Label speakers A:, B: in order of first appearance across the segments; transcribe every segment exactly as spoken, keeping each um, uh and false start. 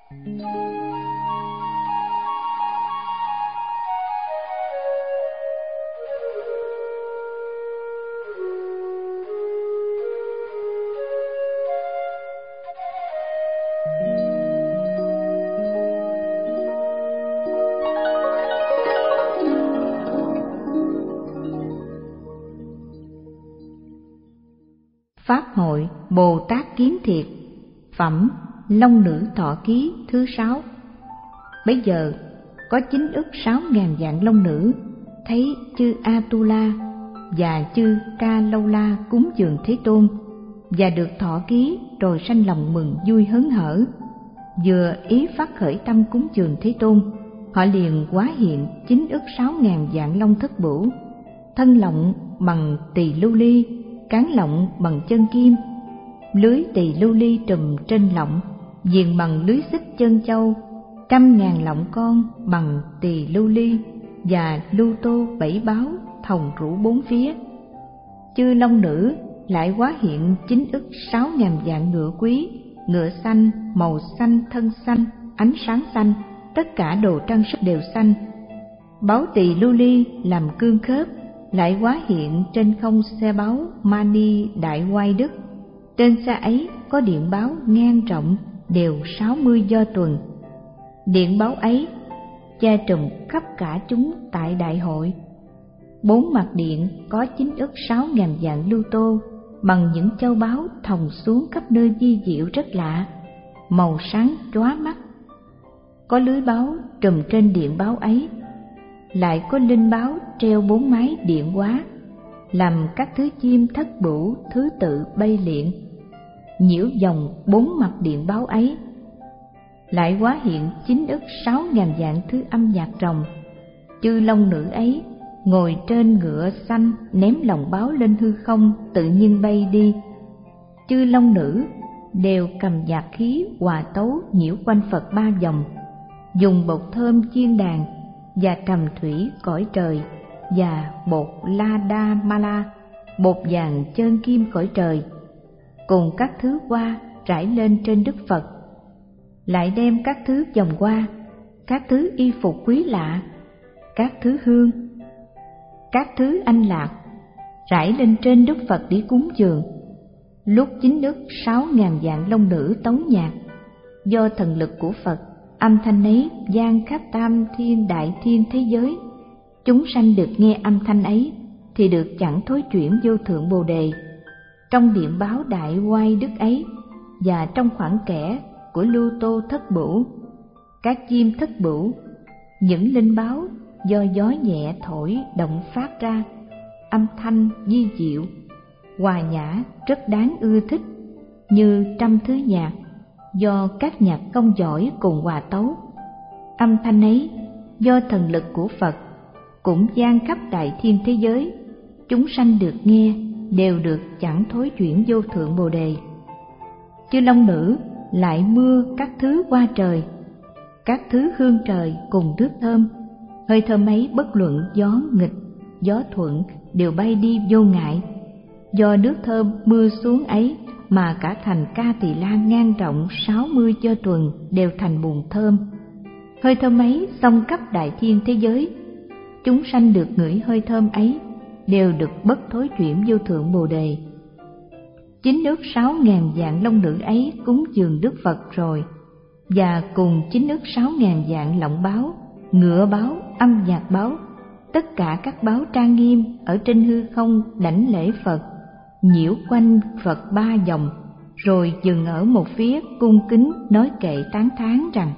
A: Pháp hội Bồ Tát Kiến Thiệt, phẩm Long Nữ Thọ Ký thứ sáu. Bấy giờ có chín ức sáu ngàn vạn long nữ thấy chư Atula và chư Ca Lâu La cúng dường Thế Tôn và được thọ ký, rồi sanh lòng mừng vui hớn hở. Vừa ý phát khởi tâm cúng dường Thế Tôn, họ liền hóa hiện chín ức sáu ngàn vạn long thất bửu, thân lọng bằng tỳ lưu ly, cán lọng bằng chân kim, lưới tỳ lưu ly trùm trên lọng, viền bằng lưới xích chân châu, trăm ngàn lọng con bằng tỳ lưu ly, và lưu tô bảy báo thòng rủ bốn phía. Chư long nữ lại hóa hiện chín ức sáu ngàn vạn ngựa quý, ngựa xanh, màu xanh, thân xanh, ánh sáng xanh, tất cả đồ trang sức đều xanh. Báu tỳ lưu ly làm cương khớp, lại hóa hiện trên không xe báu Mani Đại Oai Đức. Trên xe ấy có điện báo ngang rộng đều sáu mươi do tuần. Điện báo ấy che trùm khắp cả chúng tại đại hội. Bốn mặt điện có chín ức sáu ngàn vạn lưu tô bằng những châu báu thòng xuống khắp nơi vi diệu rất lạ, màu sáng chóa mắt. Có lưới báo trùm trên điện báo ấy, lại có linh báo treo bốn mái điện hóa, làm các thứ chim thất bửu thứ tự bay liệng, nhiễu vòng bốn mặt điện báo ấy. Lại hóa hiện chín ức sáu ngàn vạn thứ âm nhạc rồng. Chư long nữ ấy ngồi trên ngựa xanh, ném lòng báo lên hư không, tự nhiên bay đi. Chư long nữ đều cầm nhạc khí hòa tấu nhiễu quanh Phật ba vòng, dùng bột thơm chiên đàn và trầm thủy cõi trời, và bột la đa ma la, bột vàng chơn kim cõi trời, cùng các thứ hoa rải lên trên Đức Phật. Lại đem các thứ vòng hoa, các thứ y phục quý lạ, các thứ hương, các thứ anh lạc rải lên trên Đức Phật để cúng dường. Lúc chín ức sáu ngàn vạn long nữ tấu nhạc, do thần lực của Phật, âm thanh ấy vang khắp tam thiên đại thiên thế giới. Chúng sanh được nghe âm thanh ấy thì được chẳng thối chuyển vô thượng bồ đề. Trong điện báo đại oai đức ấy, và trong khoảng kẽ của lưu tô thất bửu, các chim thất bửu, những linh báo do gió nhẹ thổi động phát ra, âm thanh vi diệu, hòa nhã rất đáng ưa thích, như trăm thứ nhạc do các nhạc công giỏi cùng hòa tấu. Âm thanh ấy do thần lực của Phật cũng vang khắp đại thiên thế giới. Chúng sanh được nghe đều được chẳng thối chuyển vô thượng bồ đề. Chư long nữ lại mưa các thứ hoa trời, các thứ hương trời cùng nước thơm. Hơi thơm ấy bất luận gió nghịch, gió thuận đều bay đi vô ngại. Do nước thơm mưa xuống ấy mà cả thành Ca Tỳ La ngang rộng sáu mươi do tuần đều thành bùn thơm. Hơi thơm ấy xông khắp đại thiên thế giới. Chúng sanh được ngửi hơi thơm ấy đều được bất thối chuyển vô thượng bồ đề. Chín ức sáu ngàn vạn long nữ ấy cúng dường Đức Phật rồi, và cùng chín ức sáu ngàn vạn lọng báo, ngựa báo, âm nhạc báo, tất cả các báo trang nghiêm ở trên hư không đảnh lễ Phật, nhiễu quanh Phật ba vòng, rồi dừng ở một phía cung kính nói kệ tán thán rằng: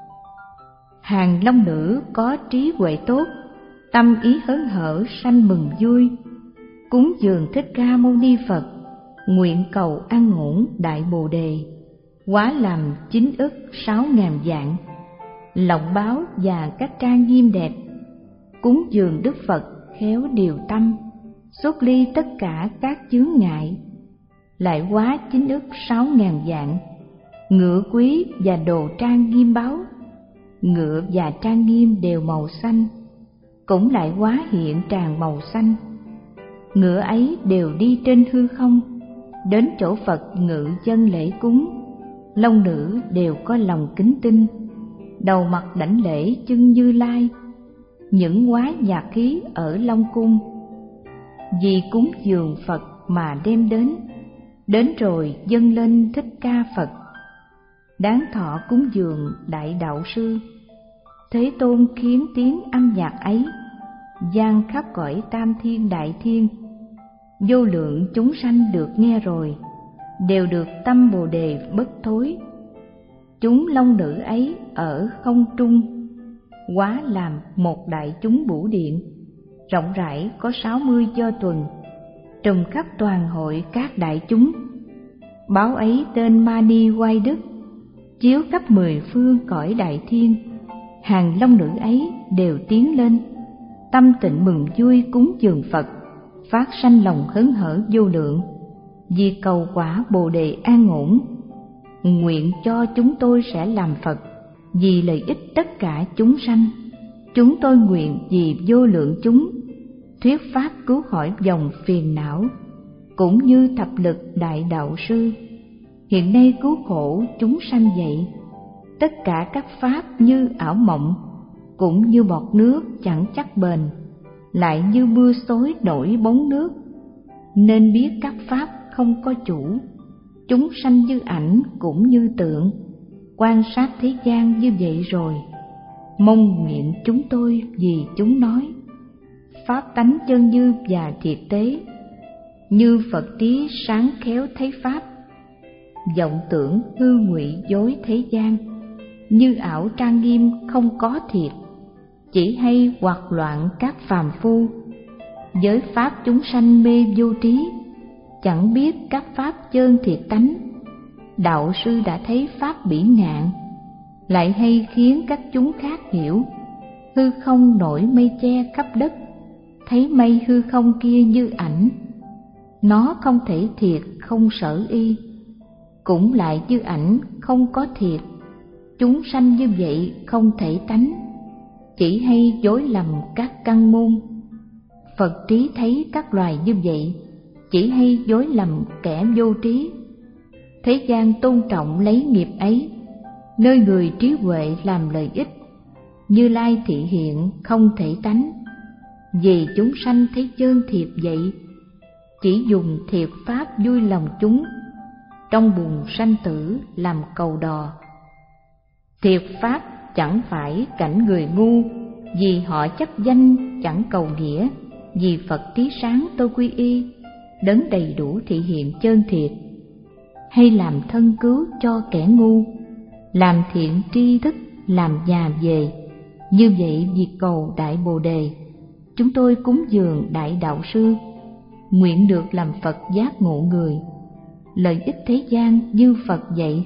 A: hàng long nữ có trí huệ tốt, tâm ý hớn hở sanh mừng vui, cúng dường Thích Ca Mâu Ni Phật, nguyện cầu an ổn đại bồ đề, hóa làm chín ức sáu ngàn vạn lọng báo và các trang nghiêm đẹp, cúng dường Đức Phật khéo điều tâm, xuất ly tất cả các chướng ngại. Lại hóa chín ức sáu ngàn vạn ngựa quý và đồ trang nghiêm báo, ngựa và trang nghiêm đều màu xanh, cũng lại hóa hiện tràng màu xanh. Ngựa ấy đều đi trên hư không, đến chỗ Phật ngự dân lễ cúng, long nữ đều có lòng kính tinh, đầu mặt đảnh lễ chân Như Lai, những hóa nhạc khí ở Long Cung. Vì cúng dường Phật mà đem đến, đến rồi dâng lên Thích Ca Phật. Đáng thọ cúng dường Đại Đạo Sư, Thế Tôn khiến tiếng âm nhạc ấy vang khắp cõi tam thiên đại thiên. Vô lượng chúng sanh được nghe rồi, đều được tâm Bồ Đề bất thối. Chúng long nữ ấy ở không trung, hóa làm một đại chúng Bửu Điện, rộng rãi có sáu mươi do tuần, trùm khắp toàn hội các đại chúng. Báo ấy tên Mani Oai Đức, chiếu khắp mười phương cõi đại thiên. Hàng long nữ ấy đều tiến lên, tâm tịnh mừng vui cúng dường Phật, phát sanh lòng hớn hở vô lượng, vì cầu quả Bồ Đề an ổn. Nguyện cho chúng tôi sẽ làm Phật, vì lợi ích tất cả chúng sanh. Chúng tôi nguyện vì vô lượng chúng, thuyết pháp cứu khỏi dòng phiền não, cũng như thập lực Đại Đạo Sư. Hiện nay cứu khổ chúng sanh vậy, tất cả các pháp như ảo mộng, cũng như bọt nước chẳng chắc bền, lại như mưa xối nổi bóng nước. Nên biết các pháp không có chủ, chúng sanh như ảnh cũng như tượng, quan sát thế gian như vậy rồi. Mong nguyện chúng tôi vì chúng nói, pháp tánh chân như và thiệt tế, như Phật tí sáng khéo thấy pháp, vọng tưởng hư ngụy dối thế gian, như ảo trang nghiêm không có thiệt, chỉ hay hoặc loạn các phàm phu. Giới pháp chúng sanh mê vô trí, chẳng biết các pháp chơn thiệt tánh. Đạo sư đã thấy pháp bỉ ngạn, lại hay khiến các chúng khác hiểu. Hư không nổi mây che khắp đất, thấy mây hư không kia như ảnh. Nó không thể thiệt không sở y, cũng lại như ảnh không có thiệt. Chúng sanh như vậy không thể tánh, chỉ hay dối lầm các căn môn. Phật trí thấy các loài như vậy, chỉ hay dối lầm kẻ vô trí. Thế gian tôn trọng lấy nghiệp ấy, nơi người trí huệ làm lợi ích. Như Lai thị hiện không thể tánh, vì chúng sanh thấy chơn thiệt vậy, chỉ dùng thiệt pháp vui lòng chúng, trong bùn sanh tử làm cầu đò. Thiệt pháp chẳng phải cảnh người ngu, vì họ chấp danh chẳng cầu nghĩa. Vì Phật trí sáng tôi quy y, đấng đầy đủ thị hiện chơn thiệt. Hay làm thân cứu cho kẻ ngu, làm thiện tri thức làm nhà về. Như vậy vì cầu Đại Bồ Đề, chúng tôi cúng dường Đại Đạo Sư, nguyện được làm Phật giác ngộ người, lợi ích thế gian như Phật dạy.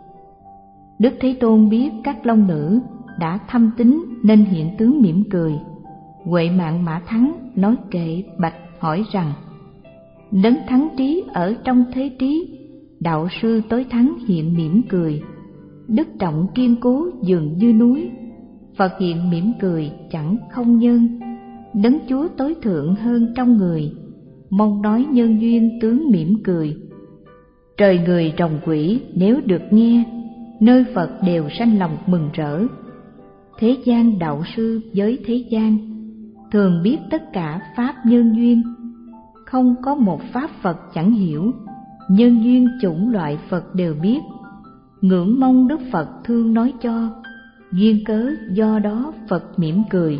A: Đức Thế Tôn biết các long nữ đã thâm tín nên hiện tướng mỉm cười. Huệ Mạng Mã Thắng nói kệ bạch hỏi rằng: đấng thắng trí ở trong thế trí, đạo sư tối thắng hiện mỉm cười. Đức trọng kiên cố dường như núi, Phật hiện mỉm cười chẳng không nhân. Đấng Chúa tối thượng hơn trong người, mong nói nhân duyên tướng mỉm cười. Trời người rồng quỷ nếu được nghe, nơi Phật đều sanh lòng mừng rỡ. Thế gian đạo sư với thế gian, thường biết tất cả pháp nhân duyên. Không có một pháp Phật chẳng hiểu, nhân duyên chủng loại Phật đều biết. Ngưỡng mong Đức Phật thương nói cho, duyên cớ do đó Phật mỉm cười.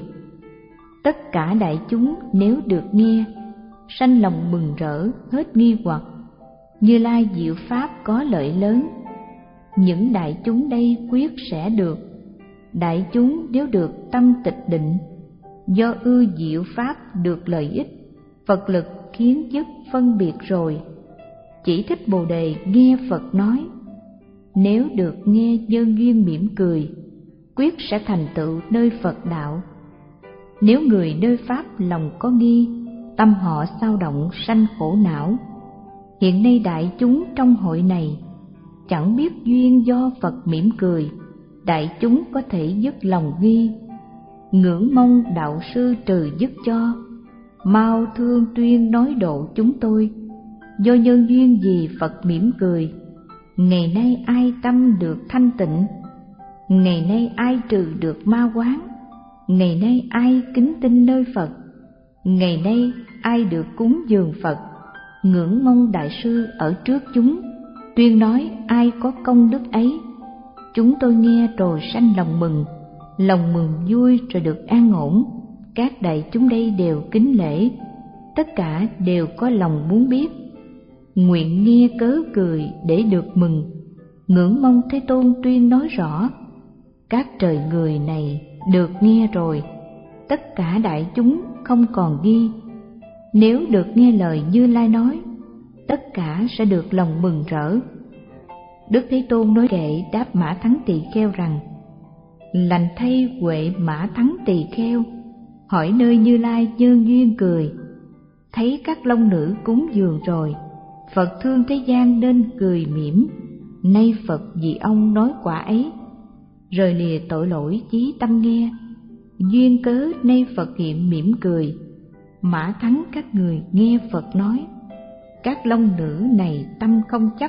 A: Tất cả đại chúng nếu được nghe, sanh lòng mừng rỡ hết nghi hoặc. Như Lai diệu pháp có lợi lớn, những đại chúng đây quyết sẽ được. Đại chúng nếu được tâm tịch định, do ưa diệu pháp được lợi ích. Phật lực khiến dứt phân biệt rồi, chỉ thích Bồ Đề nghe Phật nói. Nếu được nghe nhân duyên mỉm cười, quyết sẽ thành tựu nơi Phật đạo. Nếu người nơi pháp lòng có nghi, tâm họ xao động sanh khổ não. Hiện nay đại chúng trong hội này, chẳng biết duyên do Phật mỉm cười, đại chúng có thể dứt lòng nghi. Ngưỡng mong đạo sư trừ dứt cho, mau thương tuyên nói độ chúng tôi. Do nhân duyên gì Phật mỉm cười, Ngày nay ai tâm được thanh tịnh? Ngày nay ai trừ được ma quán? Ngày nay ai kính tin nơi Phật? Ngày nay ai được cúng dường Phật? Ngưỡng mong Đại sư ở trước chúng, tuyên nói ai có công đức ấy. Chúng tôi nghe rồi sanh lòng mừng, lòng mừng vui rồi được an ổn. Các đại chúng đây đều kính lễ, tất cả đều có lòng muốn biết. Nguyện nghe cớ cười để được mừng, ngưỡng mong Thế Tôn tuyên nói rõ. Các trời người này được nghe rồi, tất cả đại chúng không còn nghi. Nếu được nghe lời Như Lai nói, tất cả sẽ được lòng mừng rỡ. Đức Thế Tôn nói kệ đáp Mã Thắng Tỳ Kheo rằng: Lành thay Huệ Mã Thắng Tỳ Kheo, hỏi nơi Như Lai nhân duyên cười. Thấy các long nữ cúng dường rồi, Phật thương thế gian nên cười mỉm. Nay Phật vì ông nói quả ấy, rời lìa tội lỗi chí tâm nghe. Duyên cớ nay Phật hiện mỉm cười, Mã Thắng các người nghe Phật nói. Các long nữ này tâm không chấp,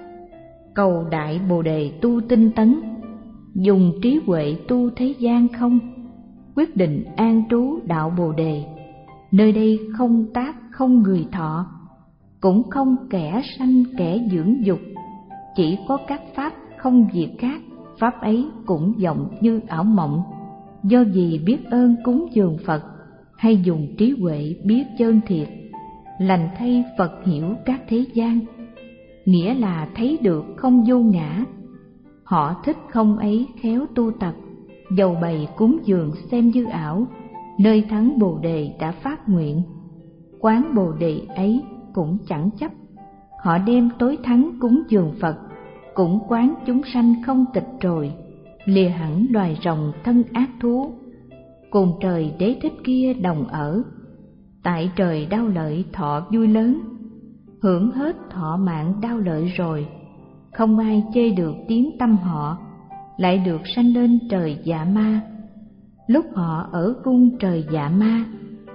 A: cầu đại Bồ Đề tu tinh tấn. Dùng trí huệ tu thế gian không, quyết định an trú đạo Bồ Đề. Nơi đây không tác không người thọ, cũng không kẻ sanh kẻ dưỡng dục. Chỉ có các pháp không việc khác, pháp ấy cũng vọng như ảo mộng. Do vì biết ơn cúng dường Phật, hay dùng trí huệ biết chân thiệt. Lành thay Phật hiểu các thế gian, nghĩa là thấy được không vô ngã. Họ thích không ấy khéo tu tập, dầu bày cúng dường xem như ảo. Nơi thắng Bồ Đề đã phát nguyện, quán Bồ Đề ấy cũng chẳng chấp. Họ đem tối thắng cúng dường Phật, cũng quán chúng sanh không tịch rồi. Lìa hẳn loài rồng thân ác thú, cùng trời đế thích kia đồng ở. Tại trời đau lợi thọ vui lớn, hưởng hết thọ mạng đau lợi rồi. Không ai chê được tiếng tâm họ, lại được sanh lên trời dạ ma. Lúc họ ở cung trời dạ ma,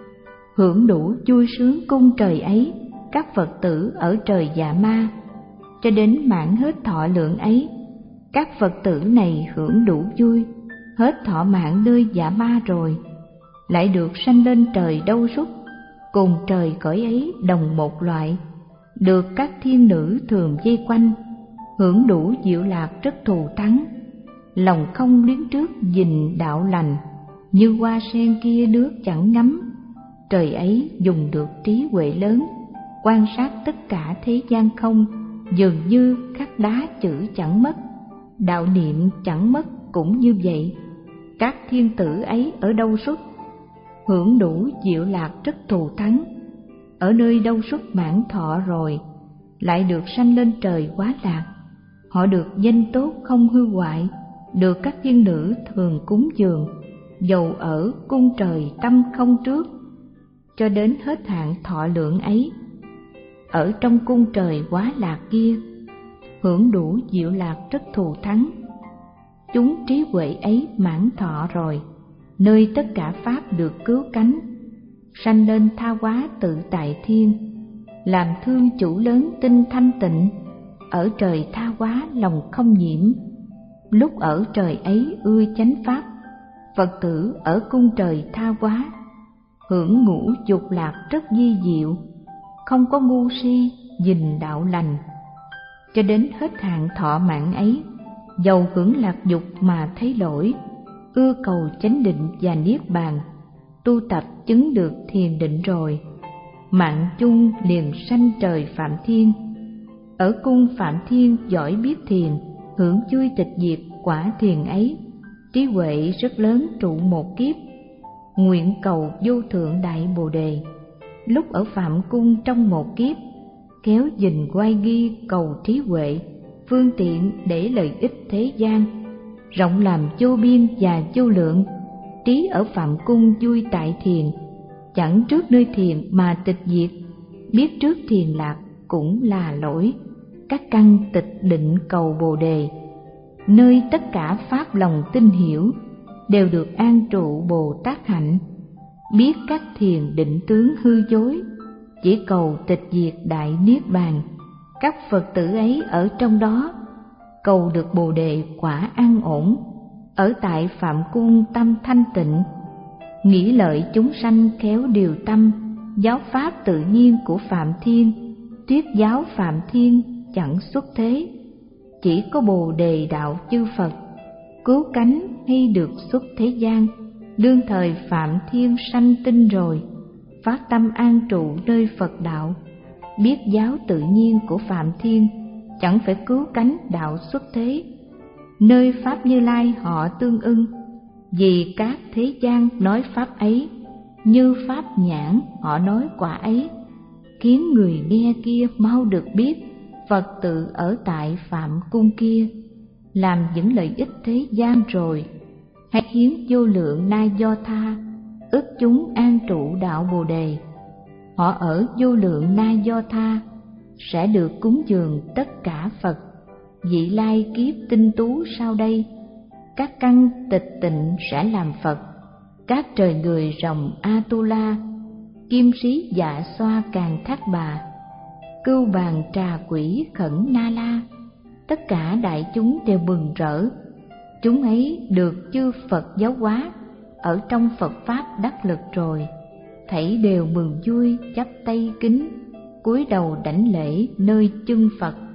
A: hưởng đủ vui sướng cung trời ấy. Các Phật tử ở trời dạ ma, cho đến mãn hết thọ lượng ấy. Các Phật tử này hưởng đủ vui, hết thọ mạng nơi dạ ma rồi, lại được sanh lên trời Đâu Súc, cùng trời cõi ấy đồng một loại. Được các thiên nữ thường vây quanh, hưởng đủ diệu lạc rất thù thắng. Lòng không liếng trước dình đạo lành, như hoa sen kia nước chẳng ngắm. Trời ấy dùng được trí huệ lớn, quan sát tất cả thế gian không, dường như khắc đá chữ chẳng mất. Đạo niệm chẳng mất cũng như vậy. Các thiên tử ấy ở Đâu Xuất, hưởng đủ diệu lạc rất thù thắng. Ở nơi Đâu Xuất mãn thọ rồi, lại được sanh lên trời Quá Lạc. Họ được danh tốt không hư hoại, được các thiên nữ thường cúng dường, dầu ở cung trời tâm không trước, cho đến hết hạn thọ lượng ấy. Ở trong cung trời Quá Lạc kia, hưởng đủ diệu lạc rất thù thắng. Chúng trí huệ ấy mãn thọ rồi, nơi tất cả pháp được cứu cánh, sanh lên Tha Hóa tự tại thiên, làm thương chủ lớn tinh thanh tịnh. Ở trời Tha Hóa lòng không nhiễm, lúc ở trời ấy ưa chánh pháp. Phật tử ở cung trời Tha Hóa, hưởng ngũ dục lạc rất vi diệu, không có ngu si dình đạo lành. Cho đến hết hạn thọ mạng ấy, dầu hưởng lạc dục mà thấy lỗi, ưa cầu chánh định và niết bàn, tu tập chứng được thiền định rồi, mạng chung liền sanh trời Phạm Thiên. Ở cung Phạm Thiên giỏi biết thiền, hưởng vui tịch diệt quả thiền ấy. Trí huệ rất lớn trụ một kiếp, nguyện cầu vô thượng đại Bồ Đề. Lúc ở Phạm Cung trong một kiếp, kéo gìn oai nghi cầu trí huệ, phương tiện để lợi ích thế gian, rộng làm vô biên và vô lượng. Trí ở Phạm Cung vui tại thiền, chẳng trước nơi thiền mà tịch diệt. Biết trước thiền lạc cũng là lỗi, các căn tịch định cầu Bồ Đề. Nơi tất cả pháp lòng tin hiểu, đều được an trụ Bồ Tát hạnh. Biết các thiền định tướng hư dối, chỉ cầu tịch diệt đại niết bàn. Các Phật tử ấy ở trong đó cầu được Bồ đề quả an ổn, ở tại Phạm Cung tâm thanh tịnh, nghĩ lợi chúng sanh khéo điều tâm, giáo pháp tự nhiên của Phạm Thiên, thuyết giáo Phạm Thiên chẳng xuất thế. Chỉ có Bồ đề đạo chư Phật, cứu cánh hay được xuất thế gian. Đương thời Phạm Thiên sanh tinh rồi, phát tâm an trụ nơi Phật đạo, biết giáo tự nhiên của Phạm Thiên, chẳng phải cứu cánh đạo xuất thế. Nơi Pháp Như Lai họ tương ưng, vì các thế gian nói Pháp ấy, như Pháp nhãn họ nói quả ấy, khiến người nghe kia mau được biết Phật tự ở tại Phạm Cung kia, làm những lợi ích thế gian rồi. Hãy hiến vô lượng na do tha, ức chúng an trụ đạo Bồ đề. Họ ở vô lượng na do tha, sẽ được cúng dường tất cả Phật. Vị lai kiếp tinh tú sau đây, các căn tịch tịnh sẽ làm Phật. Các trời người rồng Atula, kim sĩ dạ xoa càng thác bà, cưu bàn trà quỷ khẩn na la, tất cả đại chúng đều mừng rỡ. Chúng ấy được chư Phật giáo hóa, ở trong Phật Pháp đắc lực rồi, thảy đều mừng vui chắp tay kính, cúi đầu đảnh lễ nơi chân Phật.